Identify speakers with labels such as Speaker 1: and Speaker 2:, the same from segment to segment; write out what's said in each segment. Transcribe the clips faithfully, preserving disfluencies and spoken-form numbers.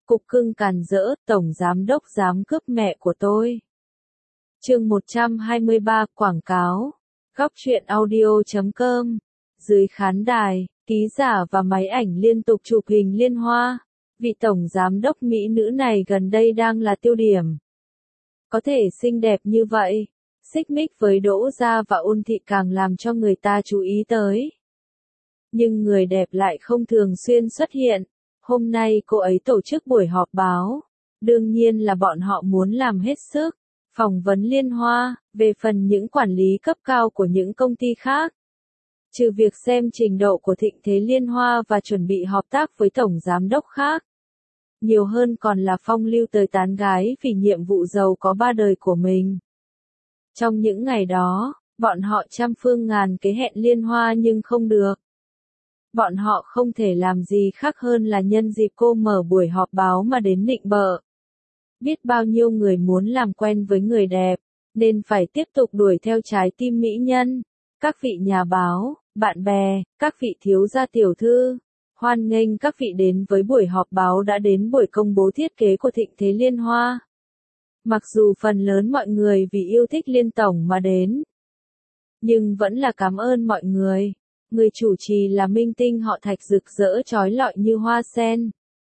Speaker 1: Cục cưng càn rỡ, tổng giám đốc dám cướp mẹ của tôi. Chương một trăm hai mươi ba Quảng cáo. Góc truyện audio chấm com. Dưới khán đài, ký giả và máy ảnh liên tục chụp hình liên hoa. Vị tổng giám đốc mỹ nữ này gần đây đang là tiêu điểm. Có thể xinh đẹp như vậy, xích mích với Đỗ Gia và Ôn Thị càng làm cho người ta chú ý tới. Nhưng người đẹp lại không thường xuyên xuất hiện. Hôm nay cô ấy tổ chức buổi họp báo. Đương nhiên là bọn họ muốn làm hết sức. Phỏng vấn liên hoa, về phần những quản lý cấp cao của những công ty khác. Trừ việc xem trình độ của Thịnh Thế Liên Hoa và chuẩn bị hợp tác với tổng giám đốc khác. Nhiều hơn còn là phong lưu tới tán gái vì nhiệm vụ giàu có ba đời của mình. Trong những ngày đó, bọn họ trăm phương ngàn kế hẹn liên hoa nhưng không được. Bọn họ không thể làm gì khác hơn là nhân dịp cô mở buổi họp báo mà đến nịnh bợ. Biết bao nhiêu người muốn làm quen với người đẹp, nên phải tiếp tục đuổi theo trái tim mỹ nhân. Các vị nhà báo, bạn bè, các vị thiếu gia tiểu thư, hoan nghênh các vị đến với buổi họp báo đã đến buổi công bố thiết kế của Thịnh Thế Liên Hoa. Mặc dù phần lớn mọi người vì yêu thích Liên Tổng mà đến, nhưng vẫn là cảm ơn mọi người. Người chủ trì là minh tinh họ Thạch rực rỡ chói lọi như hoa sen.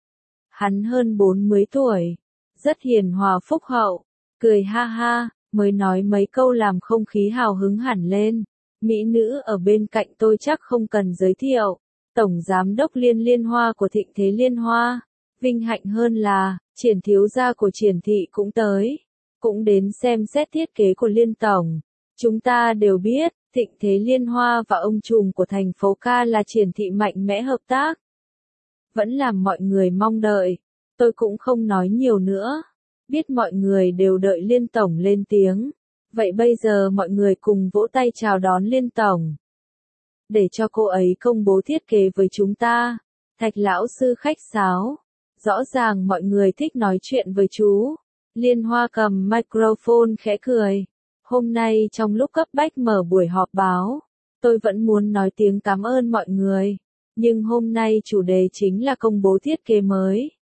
Speaker 1: Hắn hơn bốn mươi tuổi, rất hiền hòa phúc hậu, cười ha ha, mới nói mấy câu làm không khí hào hứng hẳn lên. Mỹ nữ ở bên cạnh tôi chắc không cần giới thiệu, tổng giám đốc Liên Liên Hoa của Thịnh Thế Liên Hoa. Vinh hạnh hơn là, Triển thiếu gia của Triển thị cũng tới, cũng đến xem xét thiết kế của Liên Tổng. Chúng ta đều biết, Thịnh Thế Liên Hoa và ông trùm của thành phố ca là Triển thị mạnh mẽ hợp tác. Vẫn làm mọi người mong đợi, tôi cũng không nói nhiều nữa. Biết mọi người đều đợi Liên Tổng lên tiếng. Vậy bây giờ mọi người cùng vỗ tay chào đón Liên Tổng. Để cho cô ấy công bố thiết kế với chúng ta. Thạch lão sư khách sáo. Rõ ràng mọi người thích nói chuyện với chú. Liên Hoa cầm microphone khẽ cười. Hôm nay trong lúc cấp bách mở buổi họp báo, tôi vẫn muốn nói tiếng cảm ơn mọi người. Nhưng hôm nay chủ đề chính là công bố thiết kế mới.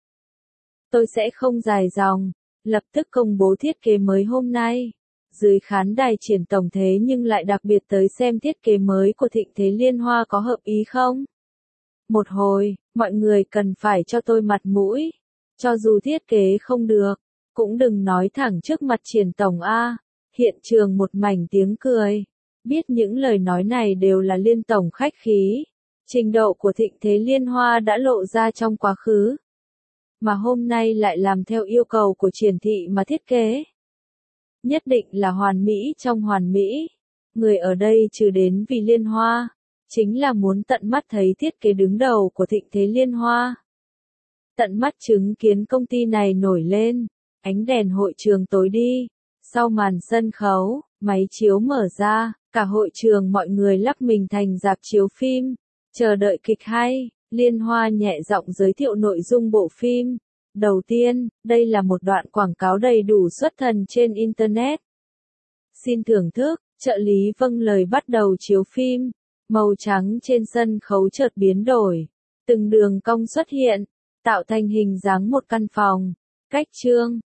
Speaker 1: Tôi sẽ không dài dòng, lập tức công bố thiết kế mới hôm nay. Dưới khán đài Triển tổng thế nhưng lại đặc biệt tới xem thiết kế mới của Thịnh Thế Liên Hoa có hợp ý không? Một hồi, mọi người cần phải cho tôi mặt mũi. Cho dù thiết kế không được, cũng đừng nói thẳng trước mặt Triển tổng a. Hiện trường một mảnh tiếng cười. Biết những lời nói này đều là Liên Tổng khách khí. Trình độ của Thịnh Thế Liên Hoa đã lộ ra trong quá khứ. Mà hôm nay lại làm theo yêu cầu của Triển thị mà thiết kế. Nhất định là hoàn mỹ trong hoàn mỹ. Người ở đây trừ đến vì Liên Hoa, chính là muốn tận mắt thấy thiết kế đứng đầu của Thịnh Thế Liên Hoa. Tận mắt chứng kiến công ty này nổi lên, ánh đèn hội trường tối đi. Sau màn sân khấu, máy chiếu mở ra, cả hội trường mọi người lắp mình thành rạp chiếu phim, chờ đợi kịch hay. Liên Hoa nhẹ giọng giới thiệu nội dung bộ phim. Đầu tiên, đây là một đoạn quảng cáo đầy đủ xuất thần trên Internet. Xin thưởng thức, trợ lý vâng lời bắt đầu chiếu phim. Màu trắng trên sân khấu chợt biến đổi. Từng đường cong xuất hiện, tạo thành hình dáng một căn phòng. Cách chương,